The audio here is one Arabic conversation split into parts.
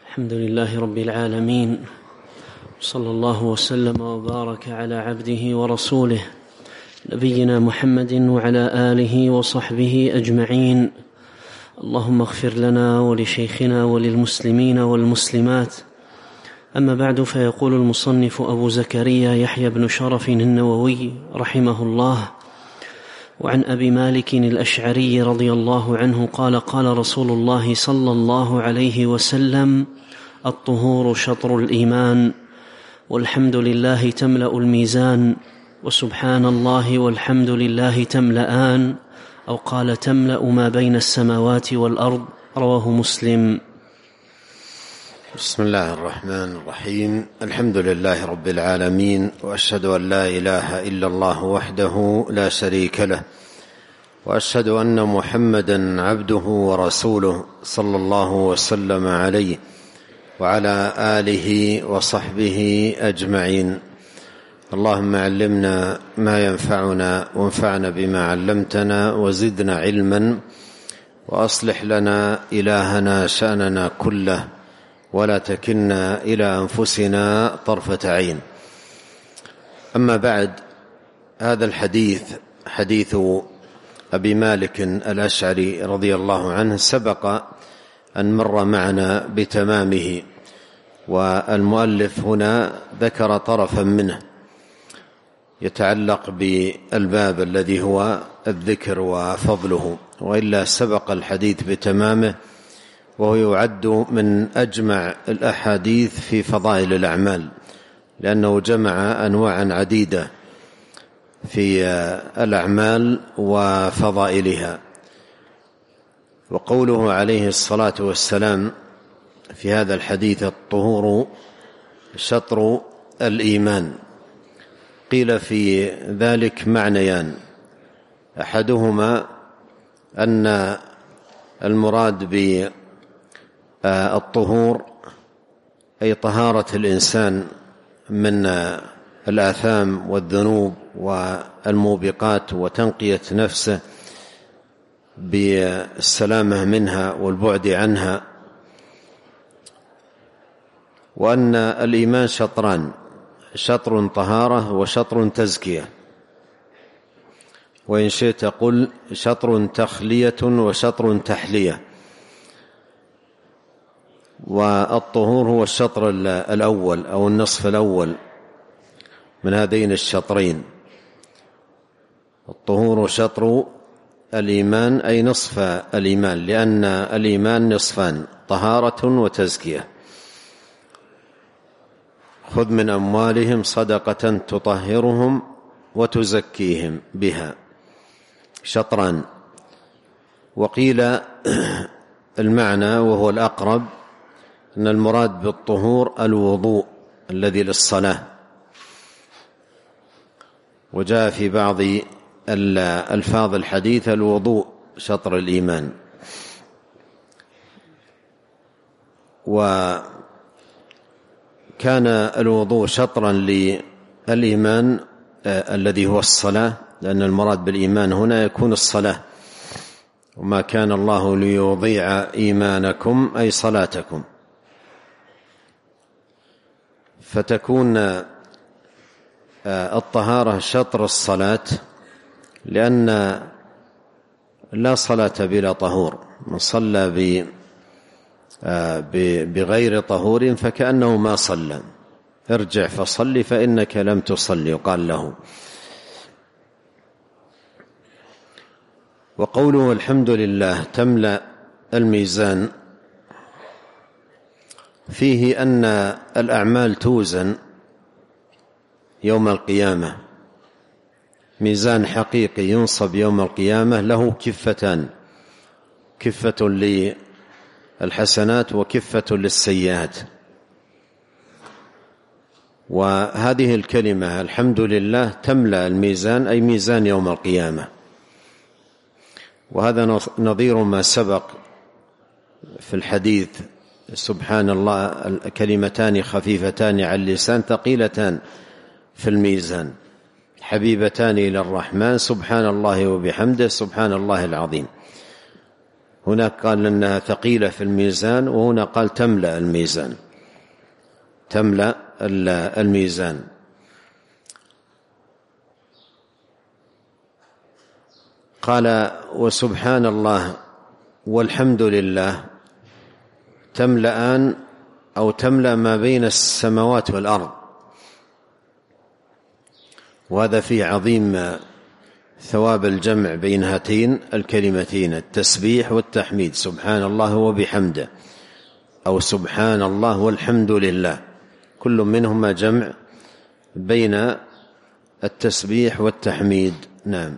الحمد لله رب العالمين، صلى الله وسلم وبارك على عبده ورسوله نبينا محمد وعلى آله وصحبه أجمعين. اللهم اغفر لنا ولشيخنا وللمسلمين والمسلمات. أما بعد، فيقول المصنف أبو زكريا يحيى بن شرف النووي رحمه الله: وعن أبي مالك الأشعري رضي الله عنه قال: قال رسول الله صلى الله عليه وسلم: الطهور شطر الإيمان، والحمد لله تملأ الميزان، وسبحان الله والحمد لله تملأان، أو قال تملأ ما بين السماوات والأرض. رواه مسلم. بسم الله الرحمن الرحيم. الحمد لله رب العالمين، وأشهد أن لا إله إلا الله وحده لا شريك له، وأشهد أن محمدا عبده ورسوله صلى الله وسلم عليه وعلى آله وصحبه أجمعين. اللهم علمنا ما ينفعنا، وانفعنا بما علمتنا، وزدنا علما، وأصلح لنا إلهنا شأننا كله، ولا تكلنا إلى أنفسنا طرفة عين. أما بعد، هذا الحديث حديث أبي مالك الأشعري رضي الله عنه سبق أن مر معنا بتمامه، والمؤلف هنا ذكر طرفا منه يتعلق بالباب الذي هو الذكر وفضله، وإلا سبق الحديث بتمامه، وهو يعد من أجمع الأحاديث في فضائل الأعمال، لأنه جمع أنواعا عديدة في الأعمال وفضائلها. وقوله عليه الصلاة والسلام في هذا الحديث: الطهور شطر الإيمان، قيل في ذلك معنيان: أحدهما أن المراد بالطهور أي طهارة الإنسان من الآثام والذنوب والموبقات، وتنقية نفسه بالسلامة منها والبعد عنها. وأن الإيمان شطران: شطر طهارة وشطر تزكية، وإن شئت قل شطر تخلية وشطر تحلية. والطهور هو الشطر الأول أو النصف الأول من هذين الشطرين. الطهور شطر الإيمان أي نصف الإيمان، لأن الإيمان نصفان: طهارة وتزكية. خذ من أموالهم صدقة تطهرهم وتزكيهم بها، شطران. وقيل المعنى وهو الأقرب أن المراد بالطهور الوضوء الذي للصلاة، وجاء في بعض الألفاظ الحديث الوضوء شطر الإيمان. وكان الوضوء شطرا للإيمان الذي هو الصلاة، لأن المراد بالإيمان هنا يكون الصلاة: وما كان الله ليضيع إيمانكم أي صلاتكم. فتكون الطهارة شطر الصلاة، لأن لا صلاة بلا طهور. من صلى بغير طهور فكأنه ما صلى. ارجع فصل فإنك لم تصلي، قال له. وقوله الحمد لله تملأ الميزان، فيه أن الأعمال توزن يوم القيامة، ميزان حقيقي ينصب يوم القيامة له كفتان: كفة للحسنات وكفة للسيئات. وهذه الكلمة الحمد لله تملأ الميزان أي ميزان يوم القيامة. وهذا نظير ما سبق في الحديث: سبحان الله كلمتان خفيفتان على اللسان ثقيلتان في الميزان، حبيبتان إلى الرحمن، سبحان الله وبحمده، سبحان الله العظيم. هناك قال أنها ثقيلة في الميزان، وهنا قال تملأ الميزان، تملأ الميزان. قال وسبحان الله والحمد لله تملأان أو تملأ ما بين السماوات والأرض، وهذا فيه عظيم ثواب الجمع بين هاتين الكلمتين، التسبيح والتحميد، سبحان الله وبحمده، أو سبحان الله والحمد لله، كل منهما جمع بين التسبيح والتحميد. نعم.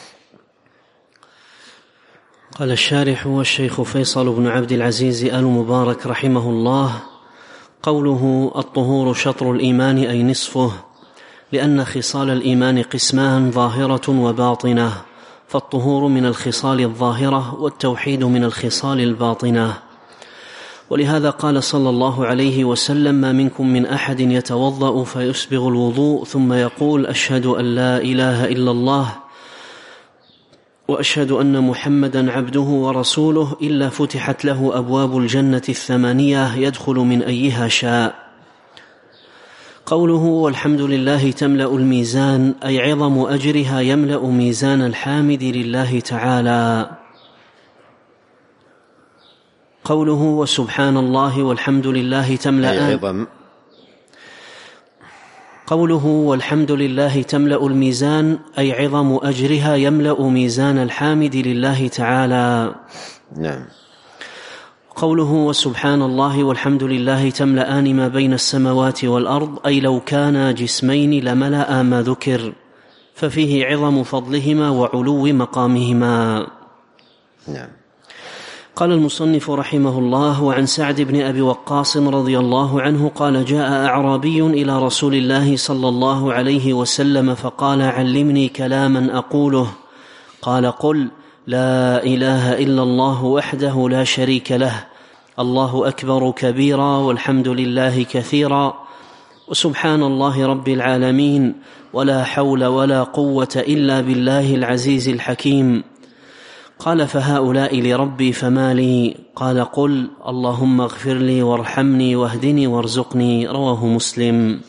قال الشارح والشيخ فيصل بن عبد العزيز آل مبارك رحمه الله: قوله الطهور شطر الإيمان أي نصفه، لأن خصال الإيمان قسمان ظاهرة وباطنة، فالطهور من الخصال الظاهرة والتوحيد من الخصال الباطنة. ولهذا قال صلى الله عليه وسلم: ما منكم من أحد يتوضأ فيسبغ الوضوء ثم يقول: أشهد أن لا إله إلا الله وأشهد أن محمدا عبده ورسوله إلا فتحت له أبواب الجنة 8 يدخل من أيها شاء. قوله والحمد لله تملأ الميزان أي عظم أجرها يملأ ميزان الحامد لله تعالى. قوله وسبحان الله والحمد لله تملأان، قوله والحمد لله تملأ الميزان أي عظم أجرها يملأ ميزان الحامد لله تعالى. نعم. قوله وسبحان الله والحمد لله تملأان ما بين السماوات والأرض أي لو كانا جسمين لملأ ما ذكر، ففيه عظم فضلهما وعلو مقامهما. نعم. قال المصنف رحمه الله: وعن سعد بن أبي وقاص رضي الله عنه قال: جاء أعرابي إلى رسول الله صلى الله عليه وسلم فقال: علمني كلاما أقوله. قال: قل لا إله إلا الله وحده لا شريك له، الله أكبر كبيرا، والحمد لله كثيرا، وسبحان الله رب العالمين، ولا حول ولا قوة إلا بالله العزيز الحكيم. قال: فهؤلاء لربي فما لي؟ قال: قل اللهم اغفر لي وارحمني واهدني وارزقني. رواه مسلم.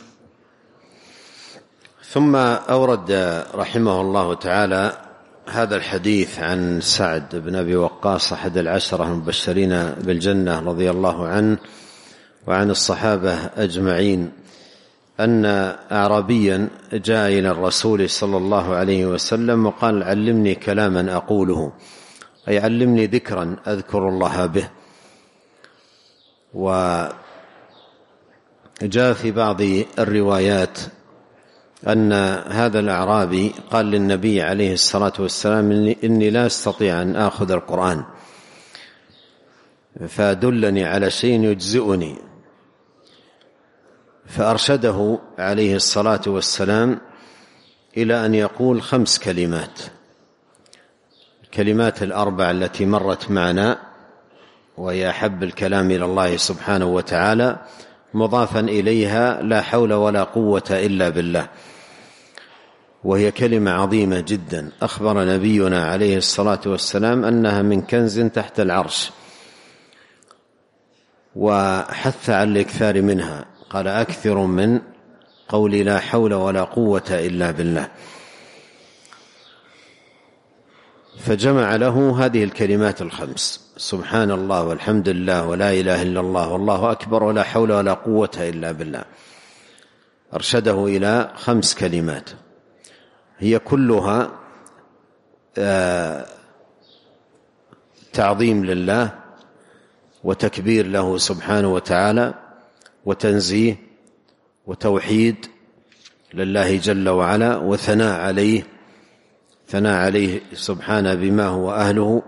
ثم أورد رحمه الله تعالى هذا الحديث عن سعد بن أبي وقاص أحد 10 المبشرين بالجنة رضي الله عنه وعن الصحابة أجمعين، أن أعرابيا جاء إلى الرسول صلى الله عليه وسلم وقال: علمني كلاما أقوله، أي علمني ذكرا أذكر الله به. وجاء في بعض الروايات أن هذا الأعرابي قال للنبي عليه الصلاة والسلام: إني لا أستطيع أن آخذ القرآن، فدلني على شيء يجزئني. فأرشده عليه الصلاة والسلام إلى أن يقول 5 كلمات، الكلمات ال4 التي مرت معنا، وهي أحب الكلام إلى الله سبحانه وتعالى، مضافا إليها لا حول ولا قوة إلا بالله، وهي كلمة عظيمة جدا. أخبر نبينا عليه الصلاة والسلام أنها من كنز تحت العرش، وحث على الإكثار منها، قال: أكثر من قول لا حول ولا قوة إلا بالله. فجمع له هذه الكلمات ال5: سبحان الله والحمد لله ولا إله إلا الله والله أكبر ولا حول ولا قوة إلا بالله. أرشده إلى 5 كلمات هي كلها تعظيم لله وتكبير له سبحانه وتعالى وتنزيه وتوحيد لله جل وعلا وثناء عليه، ثناء عليه سبحانه بما هو أهله،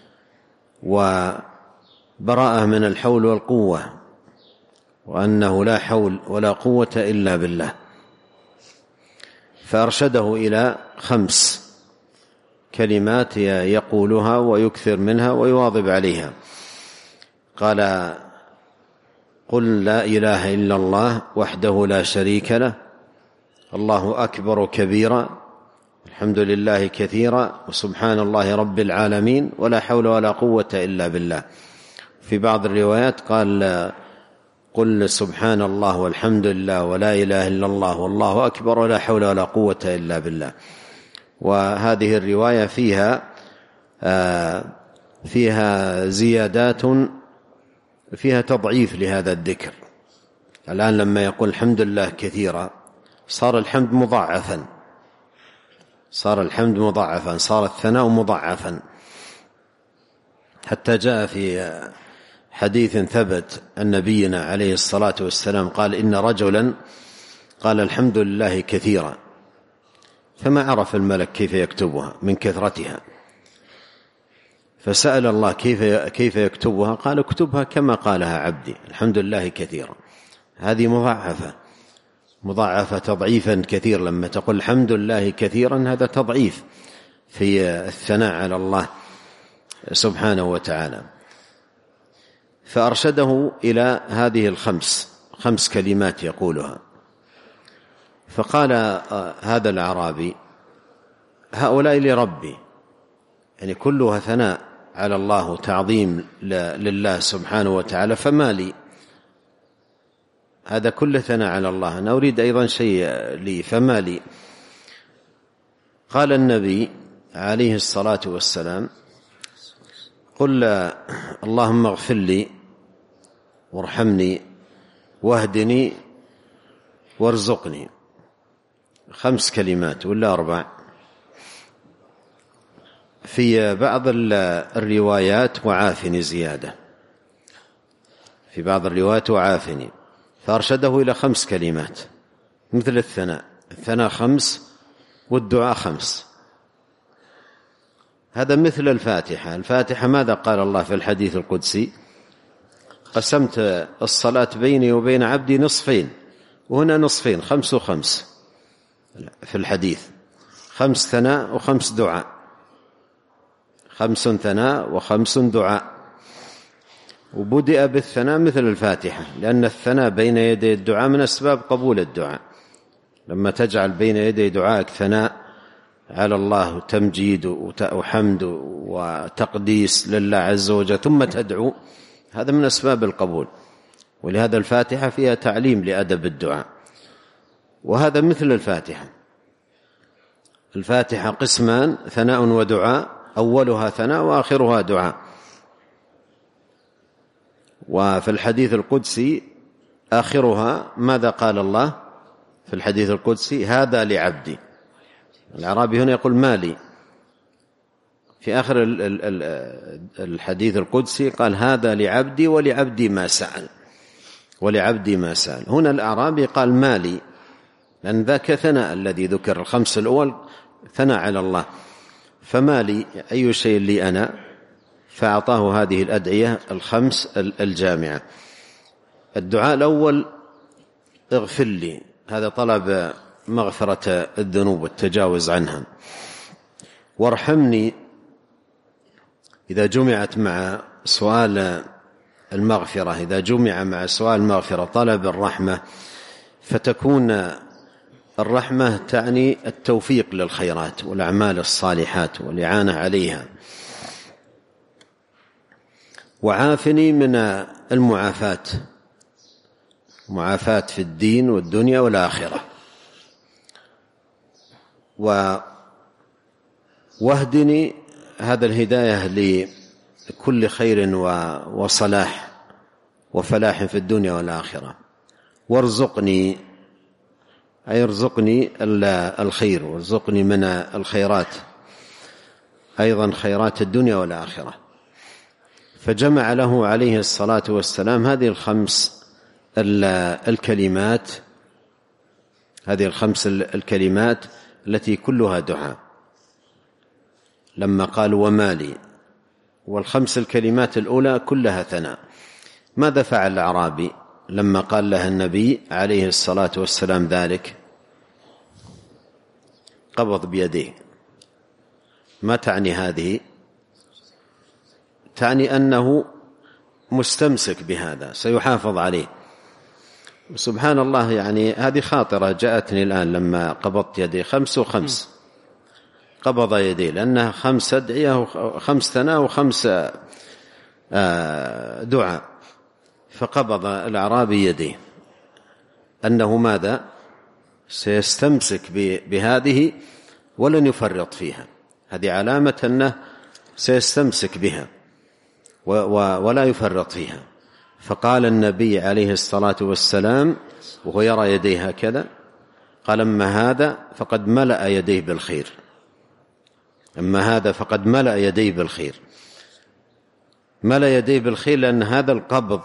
وبراءة من الحول والقوة، وأنه لا حول ولا قوة إلا بالله. فأرشده إلى 5 كلمات يقولها ويكثر منها ويواظب عليها. قال: قل لا إله إلا الله وحده لا شريك له، الله أكبر كبيرا، الحمد لله كثيرا وسبحان الله رب العالمين ولا حول ولا قوة إلا بالله. في بعض الروايات قال قل سبحان الله والحمد لله ولا إله إلا الله والله أكبر ولا حول ولا قوة إلا بالله. وهذه الرواية فيها زيادات، فيها تضعيف لهذا الذكر. الآن لما يقول الحمد لله كثيرا صار الحمد مضاعفا، صار الثناء مضاعفا، حتى جاء في حديث ثبت أن نبينا عليه الصلاة والسلام قال إن رجلا قال الحمد لله كثيرا فما عرف الملك كيف يكتبها من كثرتها، فسأل الله كيف يكتبها، قال اكتبها كما قالها عبدي الحمد لله كثيرا. هذه مضاعفة تضعيفا كثير. لما تقول الحمد لله كثيرا هذا تضعيف في الثناء على الله سبحانه وتعالى. فأرشده إلى هذه خمس كلمات يقولها. فقال هذا الأعرابي هؤلاء لربي، يعني كلها ثناء على الله وتعظيم لله سبحانه وتعالى، فما لي؟ هذا كله ثناء على الله، أنا أريد أيضا شيء لي، فما لي؟ قال النبي عليه الصلاة والسلام قل اللهم اغفر لي وارحمني واهدني وارزقني. 5 كلمات ولا 4. في بعض الروايات وعافني زيادة، في بعض الروايات وعافني، فأرشده إلى 5 كلمات مثل الثناء 5 والدعاء 5. هذا مثل الفاتحة ماذا قال الله في الحديث القدسي؟ قسمت الصلاة بيني وبين عبدي نصفين، وهنا نصفين 5 و5 في الحديث، 5 ثناء و5 دعاء، 5 ثناء و5 دعاء. وبدأ بالثناء مثل الفاتحة، لأن الثناء بين يدي الدعاء من أسباب قبول الدعاء. لما تجعل بين يدي دعائك ثناء على الله وتمجيد وحمد وتقديس لله عز وجل ثم تدعو، هذا من أسباب القبول. ولهذا الفاتحة فيها تعليم لأدب الدعاء، وهذا مثل الفاتحة قسمان ثناء ودعاء، أولها ثناء وآخرها دعاء. وفي الحديث القدسي آخرها ماذا قال الله في الحديث القدسي؟ هذا لعبدي. الأعرابي هنا يقول مالي، في آخر الحديث القدسي قال هذا لعبدي ولعبدي ما سأل. هنا الأعرابي قال مالي، لأن ذاك ثناء الذي ذكر 5 الأول ثناء على الله، فمالي أي شيء لي أنا؟ فأعطاه هذه الأدعية 5 الجامعة. الدعاء الأول اغفر لي، هذا طلب مغفرة الذنوب والتجاوز عنها. وارحمني، إذا جمعت مع سؤال المغفرة، إذا جمع مع سؤال المغفرة طلب الرحمة، فتكون الرحمة تعني التوفيق للخيرات والأعمال الصالحات والإعانة عليها. وعافني من المعافاة في الدين والدنيا والآخرة. واهدني، هذا الهداية لكل خير وصلاح وفلاح في الدنيا والآخرة. وارزقني، أي ارزقني الخير، وارزقني من الخيرات أيضا خيرات الدنيا والآخرة. فجمع له عليه الصلاة والسلام هذه 5 الكلمات، هذه 5 الكلمات التي كلها دعاء، لما قال ومالي، وال5 الكلمات الأولى كلها ثناء. ماذا فعل الأعرابي لما قال له النبي عليه الصلاة والسلام ذلك؟ قبض بيديه. ما تعني هذه؟ تعني أنه مستمسك بهذا، سيحافظ عليه. سبحان الله، يعني هذه خاطرة جاءتني الآن لما قبضت يدي 5 و5، قبض يديه، لأنها 5 أدعية و5 ثناء و5 دعاء، فقبض الأعرابي يديه أنه ماذا؟ سيستمسك بهذه ولن يفرط فيها، هذه علامة أنه سيستمسك بها ولا يفرط فيها. فقال النبي عليه الصلاة والسلام وهو يرى يديه هكذا، قال أما هذا فقد ملأ يديه بالخير، أما هذا فقد ملأ يديه بالخير. ملأ يديه بالخير لأن هذا القبض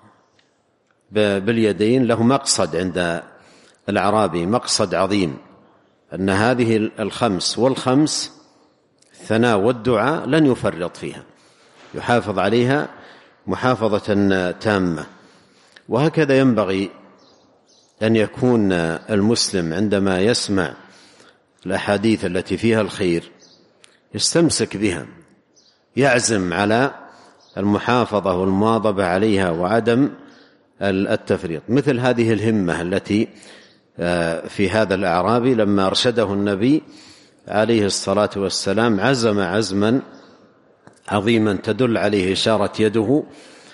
باليدين له مقصد عند الأعرابي، مقصد عظيم، أن هذه 5 وال5 الثناء والدعاء لن يفرط فيها، يحافظ عليها محافظة تامة. وهكذا ينبغي أن يكون المسلم عندما يسمع الأحاديث التي فيها الخير يستمسك بها، يعزم على المحافظة والمواظبة عليها وعدم التفريط. مثل هذه الهمة التي في هذا الأعرابي لما أرشده النبي عليه الصلاة والسلام عزم عزما عظيما تدل عليه إشارة يده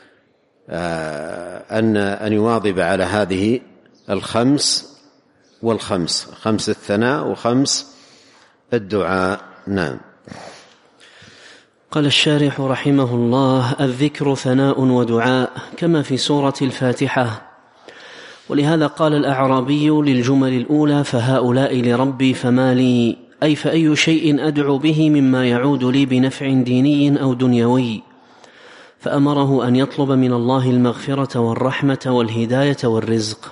أن يواظب على هذه 5 وال5، 5 الثناء و5 الدعاء. نعم. قال الشارح رحمه الله: الذكر ثناء ودعاء كما في سورة الفاتحة. ولهذا قال الأعرابي للجمل الأولى: فهؤلاء لربي فما لي، أي فأي شيء أدعو به مما يعود لي بنفع ديني أو دنيوي، فأمره أن يطلب من الله المغفرة والرحمة والهداية والرزق.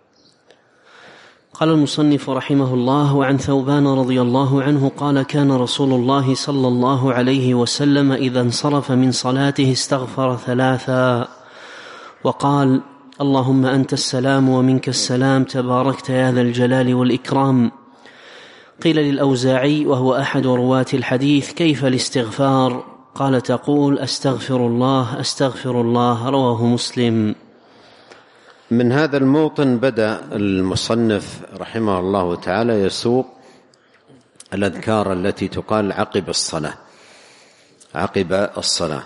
قال المصنف رحمه الله: وعن ثوبان رضي الله عنه قال: كان رسول الله صلى الله عليه وسلم إذا انصرف من صلاته استغفر 3 وقال: اللهم أنت السلام ومنك السلام تباركت يا ذا الجلال والإكرام. قيل للأوزاعي وهو أحد رواة الحديث: كيف الاستغفار؟ قال: تقول أستغفر الله أستغفر الله. رواه مسلم. من هذا الموطن بدأ المصنف رحمه الله تعالى يسوق الأذكار التي تقال عقب الصلاة.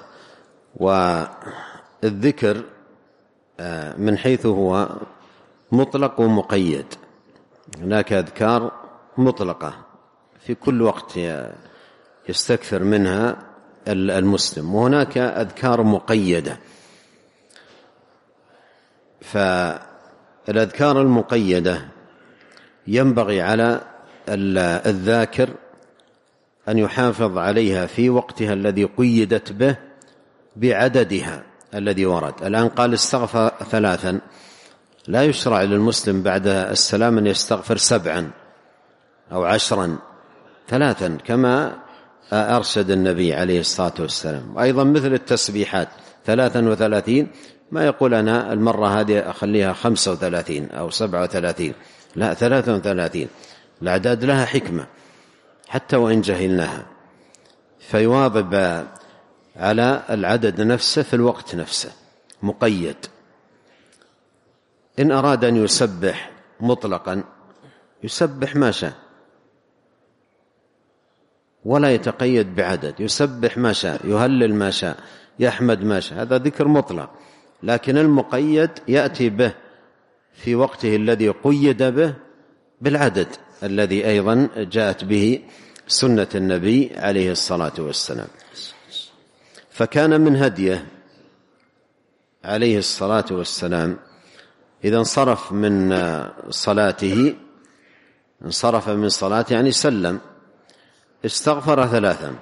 والذكر من حيث هو مطلق ومقيد، هناك أذكار مطلقة في كل وقت يستكثر منها المسلم، وهناك أذكار مقيدة. فالأذكار المقيدة ينبغي على الذاكر أن يحافظ عليها في وقتها الذي قيدت به بعددها الذي ورد. الآن قال استغفر 3، لا يشرع للمسلم بعد السلام أن يستغفر 7 أو 10، 3 كما أرشد النبي عليه الصلاة والسلام. أيضا مثل التسبيحات 33، ما يقول أنا المرة هذه أخليها 35 أو 37، لا 33. الأعداد لها حكمة حتى وإن جهلناها، فيواظب على العدد نفسه في الوقت نفسه مقيد. إن أراد أن يسبح مطلقا يسبح ما شاء ولا يتقيد بعدد، يسبح ما شاء، يهلل ما شاء، يحمد ما شاء، هذا ذكر مطلق. لكن المقيد يأتي به في وقته الذي قيد به بالعدد الذي أيضا جاءت به سنة النبي عليه الصلاة والسلام. فكان من هديه عليه الصلاة والسلام إذا انصرف من صلاته يعني سلم، استغفر 3.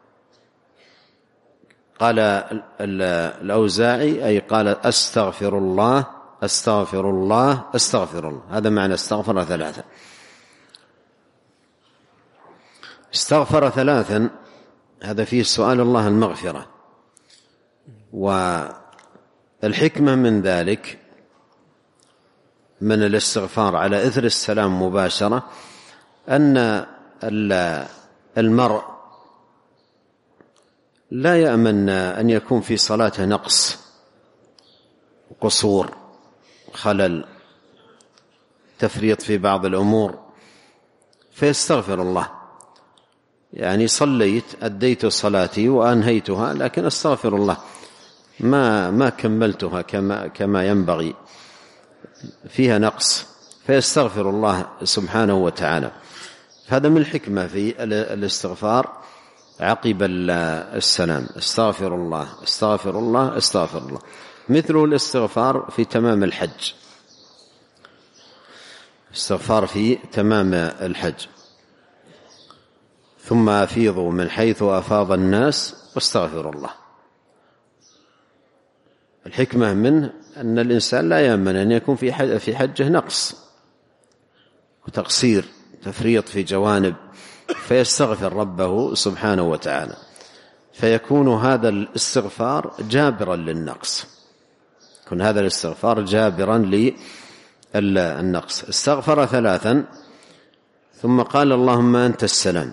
قال الأوزاعي أي قال أستغفر الله أستغفر الله أستغفر الله، هذا معنى استغفر 3. استغفر 3 هذا فيه سؤال الله المغفرة. والحكمة من ذلك من الاستغفار على إثر السلام مباشرة أن المرء لا يأمن أن يكون في صلاته نقص، قصور، خلل، تفريط في بعض الأمور، فيستغفر الله. يعني صليت أديت صلاتي وأنهيتها، لكن أستغفر الله ما كملتها كما ينبغي، فيها نقص، فيستغفر الله سبحانه وتعالى. هذا من الحكمة في الاستغفار عقب السلام، استغفر الله استغفر الله استغفر الله. مثله الاستغفار في تمام الحج، استغفار في تمام الحج: ثم أفيضوا من حيث أفاض الناس واستغفر الله. الحكمة منه أن الإنسان لا يأمن أن يكون في حجه نقص وتقصير، تفريط في جوانب، فيستغفر ربه سبحانه وتعالى، فيكون هذا الاستغفار جابرا للنقص، يكون هذا الاستغفار جابرا للنقص. استغفر 3 ثم قال: اللهم أنت السلام.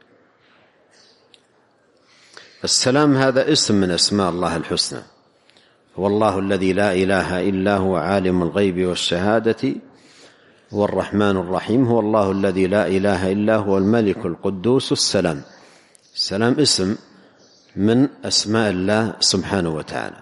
السلام هذا اسم من أسماء الله الحسنى، هو الله الذي لا إله إلا هو عالم الغيب والشهادة هو الرحمن الرحيم، هو الله الذي لا إله إلا هو الملك القدوس السلام. السلام اسم من أسماء الله سبحانه وتعالى.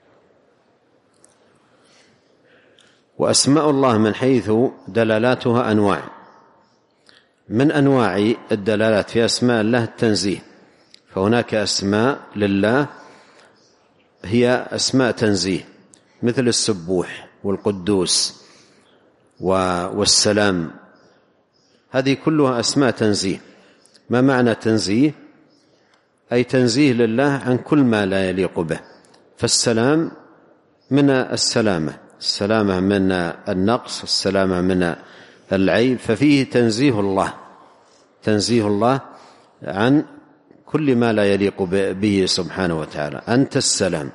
وأسماء الله من حيث دلالاتها أنواع، من أنواع الدلالات في أسماء الله التنزيه، فهناك أسماء لله هي أسماء تنزيه، مثل السبوح والقدوس والسلام، هذه كلها أسماء تنزيه. ما معنى تنزيه؟ أي تنزيه لله عن كل ما لا يليق به. فالسلام من السلامة، السلامة من النقص، السلامة من العيب، ففيه تنزيه الله عن كل ما لا يليق به سبحانه وتعالى. أنت السلام،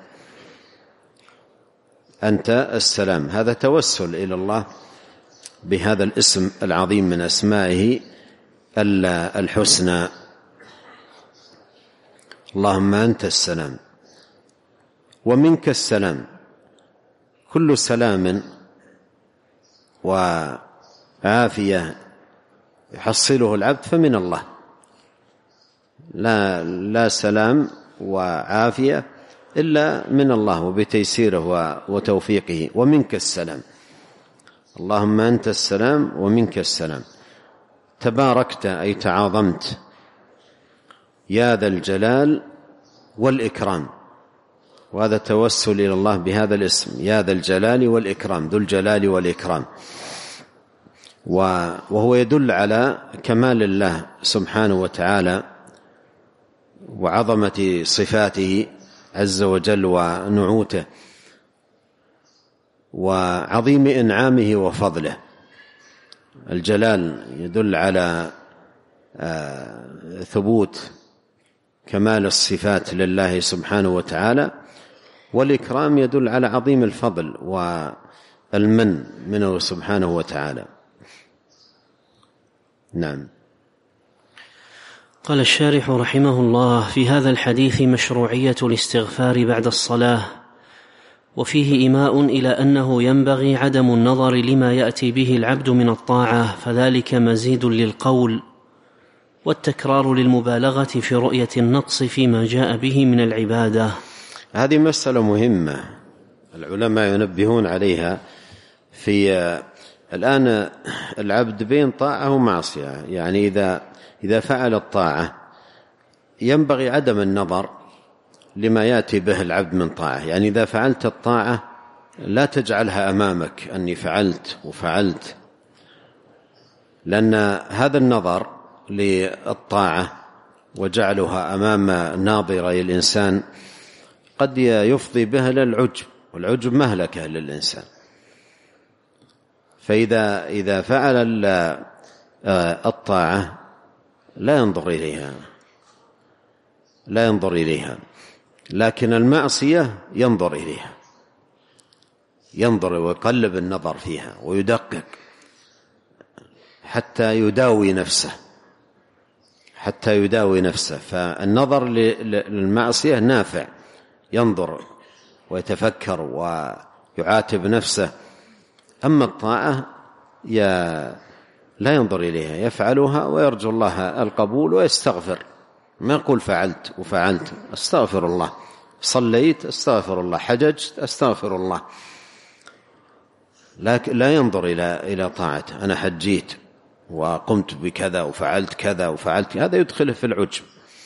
أنت السلام، هذا توسل إلى الله بهذا الاسم العظيم من أسمائه الحسنى. اللهم أنت السلام ومنك السلام. كل سلام وعافية يحصله العبد فمن الله، لا سلام وعافية إلا من الله وبتيسيره وتوفيقه. ومنك السلام، اللهم أنت السلام ومنك السلام. تباركت أي تعاظمت، يا ذا الجلال والإكرام، وهذا توسل إلى الله بهذا الاسم، يا ذا الجلال والإكرام، ذو الجلال والإكرام، وهو يدل على كمال الله سبحانه وتعالى وعظمة صفاته عز وجل ونعوته وعظيم إنعامه وفضله. الجلال يدل على ثبوت كمال الصفات لله سبحانه وتعالى، والإكرام يدل على عظيم الفضل والمن منه سبحانه وتعالى. نعم. قال الشارح رحمه الله: في هذا الحديث مشروعية الاستغفار بعد الصلاة، وفيه إيماء إلى أنه ينبغي عدم النظر لما يأتي به العبد من الطاعة، فذلك مزيد للقول، والتكرار للمبالغة في رؤية النقص فيما جاء به من العبادة. هذه مسألة مهمة العلماء ينبهون عليها. في الآن العبد بين طاعة ومعصية، يعني إذا فعل الطاعة ينبغي عدم النظر لما يأتي به العبد من طاعة. يعني إذا فعلت الطاعة لا تجعلها أمامك أني فعلت وفعلت، لأن هذا النظر للطاعة وجعلها أمام ناظر الإنسان قد يفضي بها للعجب، والعجب مهلكة للإنسان. فإذا فعل الطاعة لا ينظر إليها، لكن المعصية ينظر إليها، ينظر ويقلب النظر فيها ويدقق حتى يداوي نفسه. فالنظر للمعصية نافع، ينظر ويتفكر ويعاتب نفسه. أما الطاعة لا ينظر إليها، يفعلها ويرجو الله القبول ويستغفر ما يقول فعلت وفعلت، استغفر الله. صليت استغفر الله، حججت استغفر الله، لكن لا ينظر إلى طاعته. أنا حجيت وقمت بكذا وفعلت كذا وفعلت، هذا يدخله في العجب.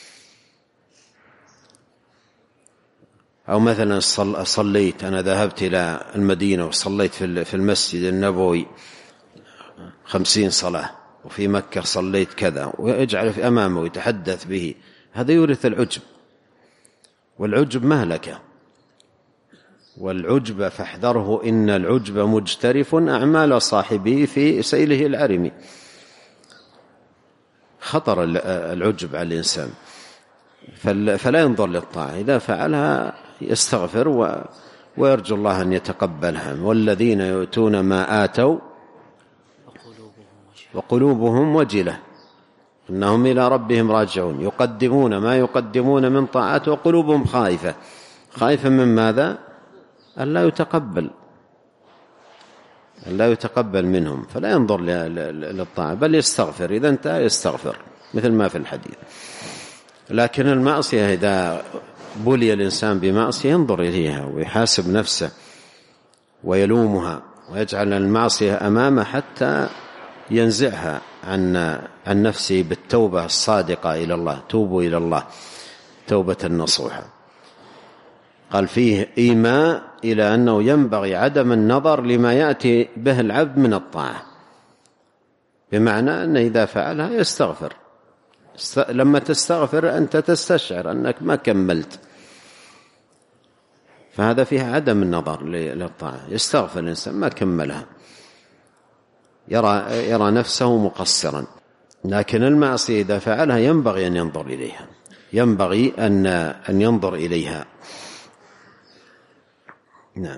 أو مثلا صليت، أنا ذهبت إلى المدينة وصليت في المسجد النبوي 50 صلاة، وفي مكة صليت كذا، ويجعل في أمامه ويتحدث به، هذا يورث العجب، والعجب مهلكة، والعجب فاحذره إن العجب مجترف أعمال صاحبه في سيله العرم. خطر العجب على الإنسان، فلا ينظر للطاعة، إذا فعلها يستغفر ويرجو الله أن يتقبلها. والذين يؤتون ما آتوا وقلوبهم وجلة إنهم إلى ربهم راجعون، يقدمون ما يقدمون من طاعات وقلوبهم خائفة من ماذا؟ ألا يتقبل منهم، فلا ينظر للطاعة بل يستغفر، إذا انتهى يستغفر مثل ما في الحديث. لكن المعصية إذا بلي الإنسان بمعصية ينظر إليها ويحاسب نفسه ويلومها ويجعل المعصية أمامه حتى ينزعها عن نفسه بالتوبة الصادقة إلى الله. توبوا إلى الله توبة نصوحة. قال فيه إيماء إلى أنه ينبغي عدم النظر لما يأتي به العبد من الطاعة، بمعنى أنه إذا فعلها يستغفر. لما تستغفر أنت تستشعر أنك ما كملت، فهذا فيها عدم النظر للطاعة. يستغفر الإنسان ما كملها، يرى نفسه مقصرا. لكن المعصية إذا فعلها ينبغي أن ينظر إليها، ينبغي أن ينظر إليها. نعم.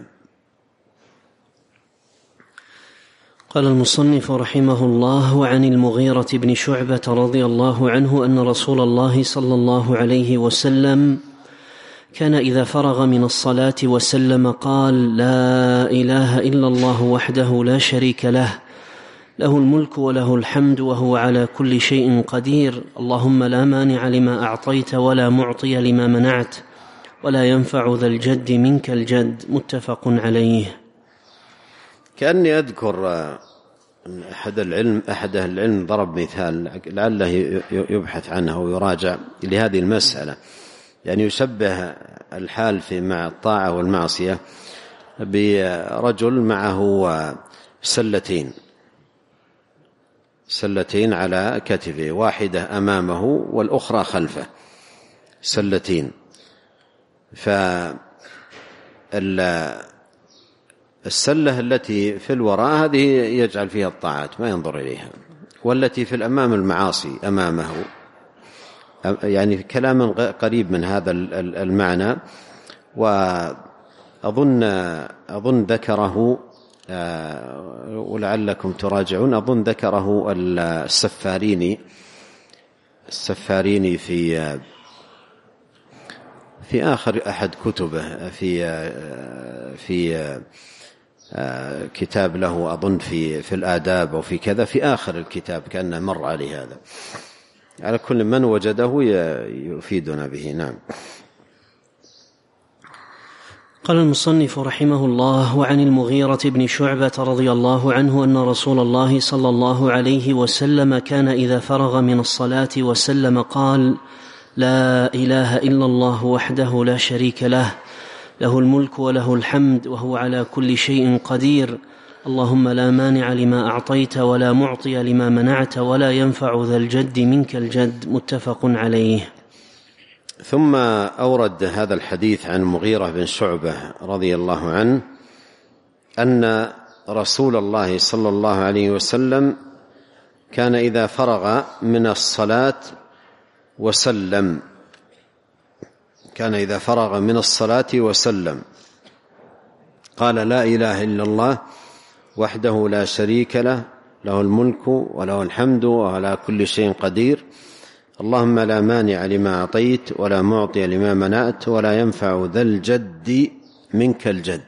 قال المصنف رحمه الله: وعن المغيرة بن شعبة رضي الله عنه أن رسول الله صلى الله عليه وسلم كان إذا فرغ من الصلاة وسلم قال: لا إله إلا الله وحده لا شريك له، له الملك وله الحمد وهو على كل شيء قدير، اللهم لا مانع لما أعطيت ولا معطي لما منعت ولا ينفع ذا الجد منك الجد. متفق عليه. كأني أذكر أحد أهل العلم ضرب مثال لعله يبحث عنه ويراجع لهذه المسألة، يعني يشبه الحال مع الطاعة والمعصية برجل معه سلتين على كتفه، واحدة أمامه والأخرى خلفه، سلتين. السلة التي في الوراء هذه يجعل فيها الطاعات ما ينظر إليها، والتي في الأمام المعاصي أمامه، يعني كلام قريب من هذا المعنى. وأظن ذكره ولعلكم تراجعون، أظن ذكره السفاريني في آخر أحد كتبه، في كتاب له أظن في الآداب وفي كذا، في آخر الكتاب كأنه مر عليه هذا. على كل من وجده يفيدنا به. نعم. قال المصنف رحمه الله: وعن المغيرة بن شعبة رضي الله عنه أن رسول الله صلى الله عليه وسلم كان إذا فرغ من الصلاة وسلم قال: لا إله إلا الله وحده لا شريك له، له الملك وله الحمد وهو على كل شيء قدير، اللهم لا مانع لما أعطيت ولا معطي لما منعت ولا ينفع ذا الجد منك الجد. متفق عليه. ثم أورد هذا الحديث عن مغيرة بن شعبة رضي الله عنه أن رسول الله صلى الله عليه وسلم كان إذا فرغ من الصلاة وسلم، قال: لا إله إلا الله وحده لا شريك له، له الملك وله الحمد وهو على كل شيء قدير، اللهم لا مانع لما أعطيت ولا معطي لما منعت ولا ينفع ذا الجد منك الجد.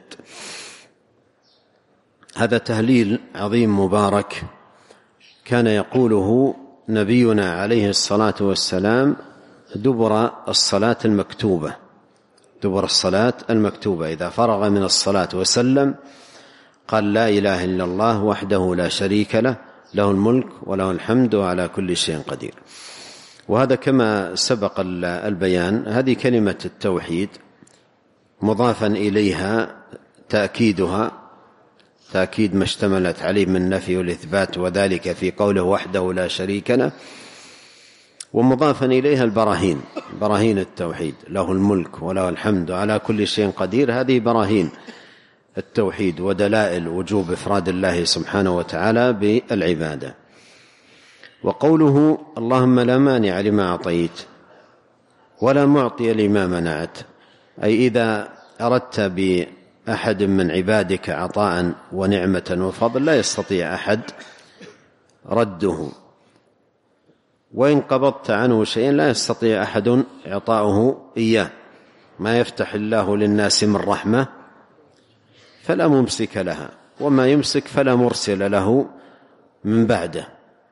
هذا تهليل عظيم مبارك كان يقوله نبينا عليه الصلاة والسلام دبر الصلاة المكتوبة، دبر الصلاة المكتوبة إذا فرغ من الصلاة وسلم قال لا إله إلا الله وحده لا شريك له، له الملك وله الحمد وعلى كل شيء قدير. وهذا كما سبق البيان، هذه كلمة التوحيد مضافا إليها تأكيدها، تأكيد ما اشتملت عليه من النفي والإثبات، وذلك في قوله وحده لا شريك له، ومضافا إليها البراهين، براهين التوحيد، له الملك وله الحمد على كل شيء قدير. هذه براهين التوحيد ودلائل وجوب إفراد الله سبحانه وتعالى بالعبادة. وقوله اللهم لا مانع لما أعطيت ولا معطي لما منعت، أي إذا أردت بأحد من عبادك عطاء ونعمة وفضل لا يستطيع أحد رده، وإن قبضت عنه شيئا لا يستطيع أحد إعطاؤه إياه. ما يفتح الله للناس من رحمة فلا ممسك لها، وما يمسك فلا مرسل له من بعده.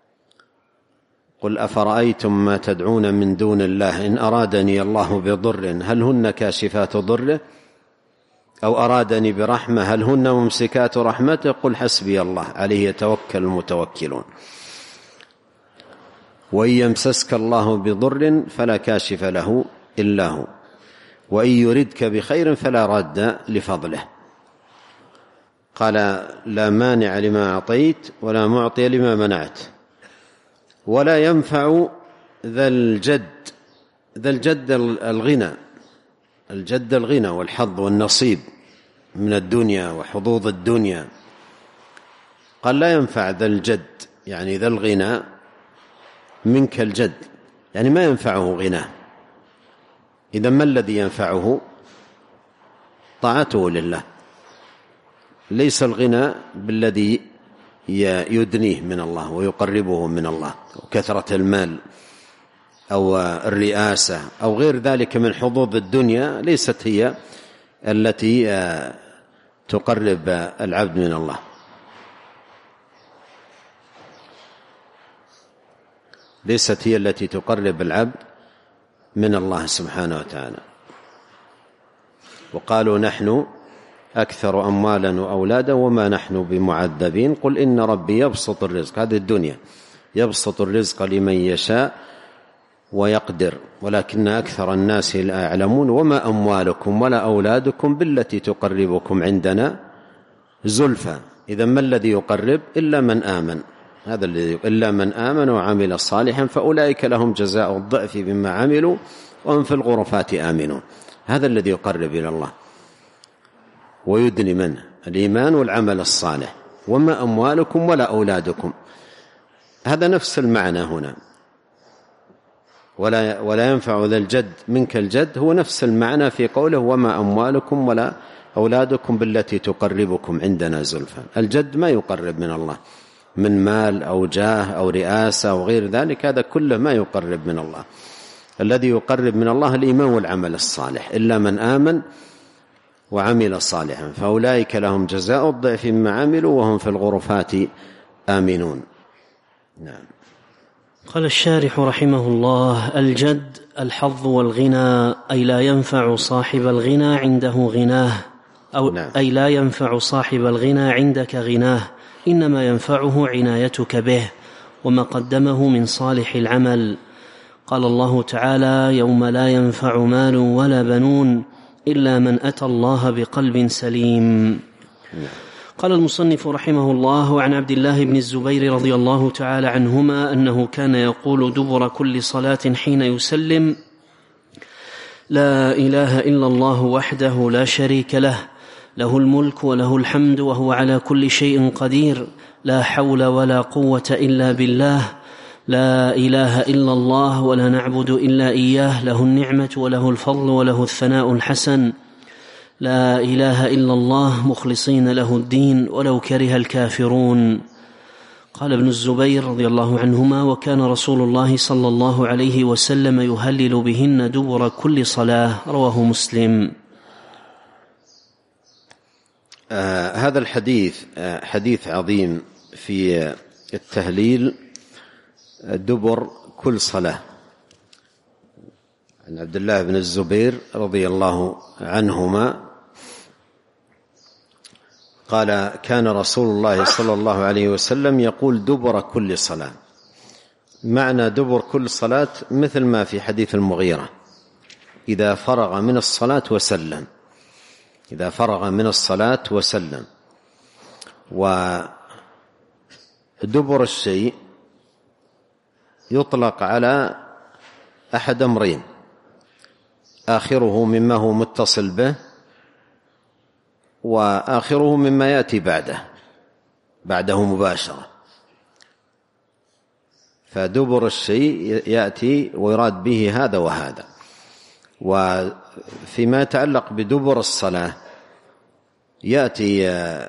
قل أفرأيتم ما تدعون من دون الله إن أرادني الله بضر هل هن كاشفات ضره أو أرادني برحمة هل هن ممسكات رحمته قل حسبي الله عليه يتوكل المتوكلون. وإن يمسسك الله بضر فلا كاشف له إلا هو وإن يردك بخير فلا راد لفضله. قال لا مانع لما أعطيت ولا معطي لما منعت ولا ينفع ذا الجد الغنى، الجد الغنى والحظ والنصيب من الدنيا وحظوظ الدنيا. قال لا ينفع ذا الجد يعني ذا الغنى منك الجد، يعني ما ينفعه غناه. إذا ما الذي ينفعه؟ طاعته لله. ليس الغنى بالذي يدنيه من الله ويقربه من الله، وكثرة المال أو الرئاسة أو غير ذلك من حظوظ الدنيا ليست هي التي تقرب العبد من الله. ليست هي التي تقرب العبد من الله سبحانه وتعالى. وقالوا نحن أكثر أموالا وأولادا وما نحن بمعذبين قل إن ربي يبسط الرزق، هذه الدنيا، يبسط الرزق لمن يشاء ويقدر ولكن أكثر الناس لا يعلمون وما أموالكم ولا أولادكم بالتي تقربكم عندنا زلفى. إذا ما الذي يقرب؟ إلا من آمن، هذا الذي إلا من آمن وعمل صالحا فأولئك لهم جزاء الضعف بما عملوا وهم في الغرفات آمنون. هذا الذي يقرب إلى الله ويدني منه الإيمان والعمل الصالح. وما أموالكم ولا أولادكم، هذا نفس المعنى هنا. ولا ينفع ذا الجد منك الجد، هو نفس المعنى في قوله وما أموالكم ولا أولادكم بالتي تقربكم عندنا زلفى. الجد ما يقرب من الله من مال أو جاه أو رئاسة أو غير ذلك، هذا كله ما يقرب من الله. الذي يقرب من الله الإيمان والعمل الصالح، إلا من آمن وعمل صالحا فأولئك لهم جزاء الضعف مما عملوا وهم في الغرفات آمنون. نعم. قال الشارح رحمه الله: الجد الحظ والغنى، أي لا ينفع صاحب الغنى عنده غناه، أو نعم. أي لا ينفع صاحب الغنى عندك غناه، إنما ينفعه عنايتك به وما قدمه من صالح العمل. قال الله تعالى: يوم لا ينفع مال ولا بنون إلا من أتى الله بقلب سليم. قال المصنف رحمه الله: عن عبد الله بن الزبير رضي الله تعالى عنهما أنه كان يقول دبر كل صلاة حين يسلم: لا إله إلا الله وحده لا شريك له، له الملك وله الحمد وهو على كل شيء قدير، لا حول ولا قوة إلا بالله، لا إله إلا الله ولا نعبد إلا إياه، له النعمة وله الفضل وله الثناء الحسن، لا إله إلا الله مخلصين له الدين ولو كره الكافرون. قال ابن الزبير رضي الله عنهما: وكان رسول الله صلى الله عليه وسلم يهلل بهن دبر كل صلاة. رواه مسلم. هذا الحديث حديث عظيم في التهليل دبر كل صلاة. عن عبد الله بن الزبير رضي الله عنهما قال كان رسول الله صلى الله عليه وسلم يقول دبر كل صلاة. معنى دبر كل صلاة مثل ما في حديث المغيرة: إذا فرغ من الصلاة وسلم، إذا فرغ من الصلاة وسلم. ودبر الشيء يطلق على أحد أمرين: آخره مما هو متصل به، وآخره مما يأتي بعده مباشرة. فدبر الشيء يأتي ويراد به هذا وهذا. وفيما يتعلق بدبر الصلاة يأتي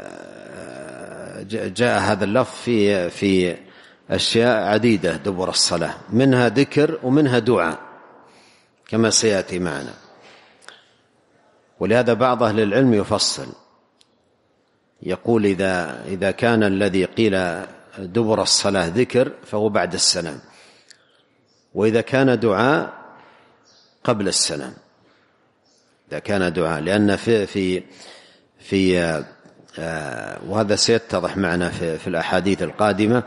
جاء هذا اللفظ في أشياء عديدة دبر الصلاة، منها ذكر ومنها دعاء كما سيأتي معنا. ولهذا بعض أهل العلم يفصل، يقول إذا كان الذي قيل دبر الصلاة ذكر فهو بعد السلام، وإذا كان دعاء قبل السلام. إذا كان دعاء، لأن في وهذا سيتضح معنا في الأحاديث القادمة.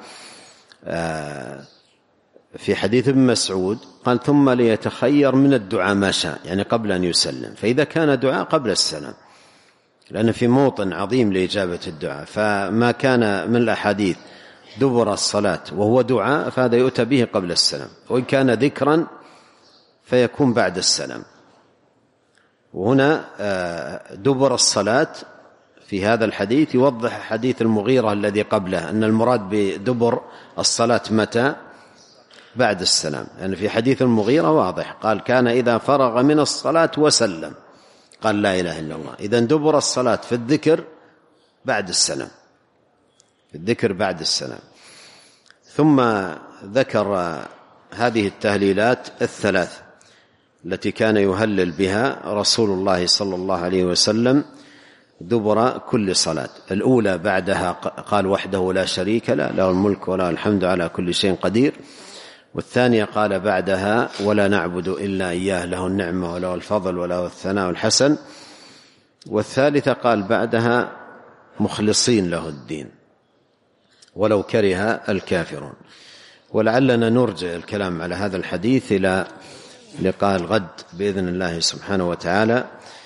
في حديث ابن مسعود قال: ثم ليتخير من الدعاء ما شاء، يعني قبل أن يسلم. فإذا كان دعاء قبل السلام، لأن في موطن عظيم لإجابة الدعاء. فما كان من الأحاديث دبر الصلاة وهو دعاء فهذا يؤتى به قبل السلام، وإن كان ذكرا فيكون بعد السلام. وهنا دبر الصلاة في هذا الحديث يوضح حديث المغيرة الذي قبله أن المراد بدبر الصلاة متى؟ بعد السلام. يعني في حديث المغيرة واضح، قال: كان إذا فرغ من الصلاة وسلم، قال: لا إله إلا الله. إذن دبر الصلاة في الذكر بعد السلام، في الذكر بعد السلام. ثم ذكر هذه التهليلات الثلاث التي كان يهلل بها رسول الله صلى الله عليه وسلم دبر كل صلاة. الأولى بعدها قال: وحده لا شريك له، له الملك وله الحمد على كل شيء قدير. والثانية قال بعدها: ولا نعبد إلا إياه، له النعمة وله الفضل وله الثناء الحسن. والثالثة قال بعدها: مخلصين له الدين ولو كره الكافرون. ولعلنا نرجع الكلام على هذا الحديث إلى لقاء الغد بإذن الله سبحانه وتعالى.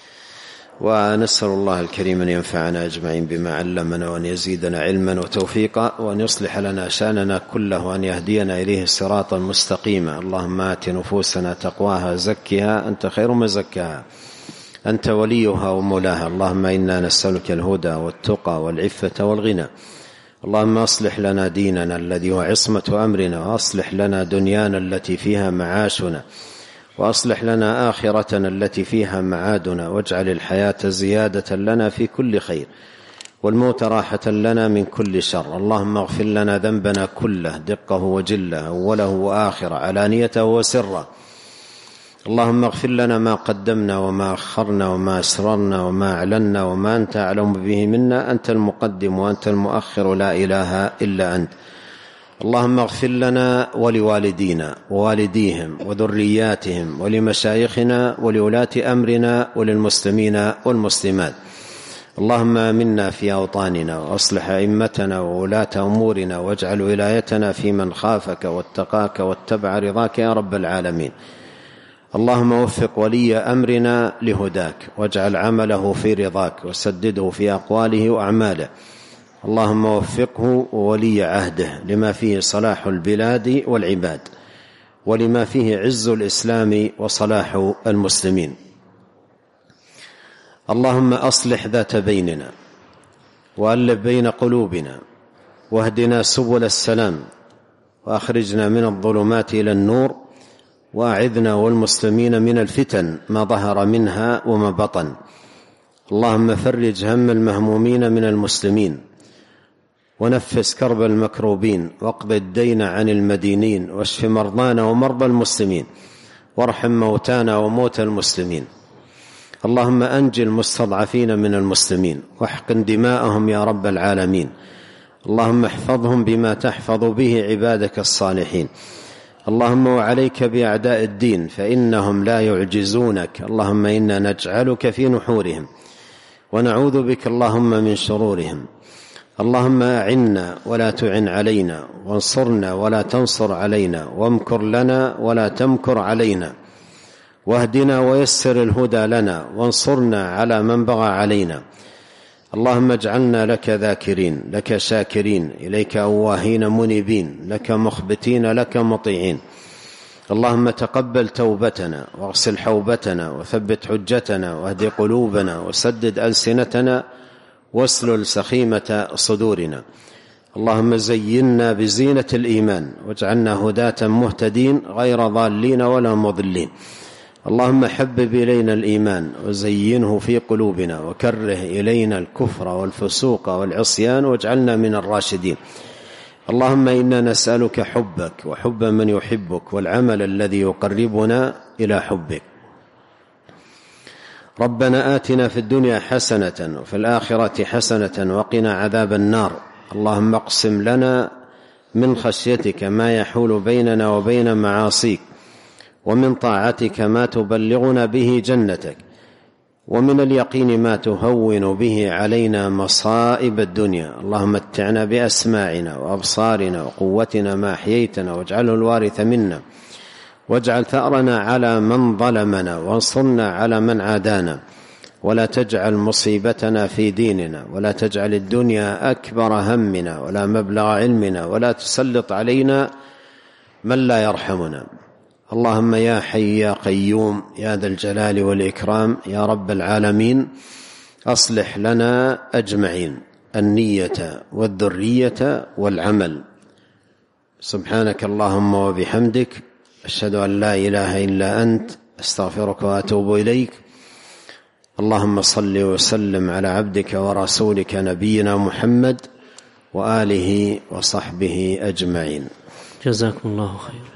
ونسأل الله الكريم أن ينفعنا أجمعين بما علمنا، وأن يزيدنا علما وتوفيقا، وأن يصلح لنا شأننا كله، وأن يهدينا إليه صراطا مستقيما. اللهم آت نفوسنا تقواها زكها أنت خير من زكاها، أنت وليها ومولاها. اللهم إنا نسألك الهدى والتقى والعفة والغنى. اللهم أصلح لنا ديننا الذي هو عصمة أمرنا، وأصلح لنا دنيانا التي فيها معاشنا، وأصلح لنا آخرتنا التي فيها معادنا، واجعل الحياة زيادة لنا في كل خير، والموت راحة لنا من كل شر. اللهم اغفر لنا ذنبنا كله، دقه وجله، أوله وآخره، علانيته وسره. اللهم اغفر لنا ما قدمنا وما أخرنا وما أسررنا وما أعلنا وما أنت أعلم به منا. أنت المقدم وأنت المؤخر، لا إله إلا أنت. اللهم اغفر لنا ولوالدينا ووالديهم وذرياتهم ولمشايخنا ولولاة أمرنا وللمسلمين والمسلمات. اللهم آمنا في أوطاننا، وأصلح أئمتنا وولاة أمورنا، واجعل ولايتنا في من خافك واتقاك واتبع رضاك يا رب العالمين. اللهم وفق ولي أمرنا لهداك، واجعل عمله في رضاك، وسدده في أقواله وأعماله. اللهم وفقه وولي عهده لما فيه صلاح البلاد والعباد، ولما فيه عز الإسلام وصلاح المسلمين. اللهم أصلح ذات بيننا، وألف بين قلوبنا، واهدنا سبل السلام، وأخرجنا من الظلمات إلى النور، وأعذنا والمسلمين من الفتن ما ظهر منها وما بطن. اللهم فرج هم المهمومين من المسلمين، ونفس كرب المكروبين، واقض الدين عن المدينين، واشف مرضانا ومرضى المسلمين، وارحم موتانا وموتى المسلمين. اللهم أنجِ المستضعفين من المسلمين، واحقن دماءهم يا رب العالمين. اللهم احفظهم بما تحفظ به عبادك الصالحين. اللهم وعليك بأعداء الدين فإنهم لا يعجزونك. اللهم إنا نجعلك في نحورهم ونعوذ بك اللهم من شرورهم. اللهم أعنا ولا تعن علينا، وانصرنا ولا تنصر علينا، وامكر لنا ولا تمكر علينا، واهدنا ويسر الهدى لنا، وانصرنا على من بغى علينا. اللهم اجعلنا لك ذاكرين، لك شاكرين، إليك أواهين منيبين، لك مخبتين، لك مطيعين. اللهم تقبل توبتنا، واغسل حوبتنا، وثبت حجتنا، واهد قلوبنا، وسدد ألسنتنا، واسلل سخيمة صدورنا. اللهم زينا بزينة الإيمان، واجعلنا هداة مهتدين غير ضالين ولا مضلين. اللهم حبب إلينا الإيمان وزينه في قلوبنا، وكره إلينا الكفر والفسوق والعصيان، واجعلنا من الراشدين. اللهم إنا نسألك حبك وحب من يحبك، والعمل الذي يقربنا إلى حبك. ربنا آتنا في الدنيا حسنة وفي الآخرة حسنة وقنا عذاب النار. اللهم اقسم لنا من خشيتك ما يحول بيننا وبين معاصيك، ومن طاعتك ما تبلغنا به جنتك، ومن اليقين ما تهون به علينا مصائب الدنيا. اللهم متعنا بأسماعنا وأبصارنا وقوتنا ما أحييتنا، واجعله الوارث منا، واجعل ثأرنا على من ظلمنا، وانصرنا على من عادانا، ولا تجعل مصيبتنا في ديننا، ولا تجعل الدنيا أكبر همنا ولا مبلغ علمنا، ولا تسلط علينا من لا يرحمنا. اللهم يا حي يا قيوم يا ذا الجلال والإكرام يا رب العالمين، أصلح لنا أجمعين النية والذرية والعمل. سبحانك اللهم وبحمدك، أشهد أن لا إله إلا أنت، أستغفرك وأتوب إليك. اللهم صل وسلم على عبدك ورسولك نبينا محمد وآله وصحبه أجمعين. جزاكم الله خيرا.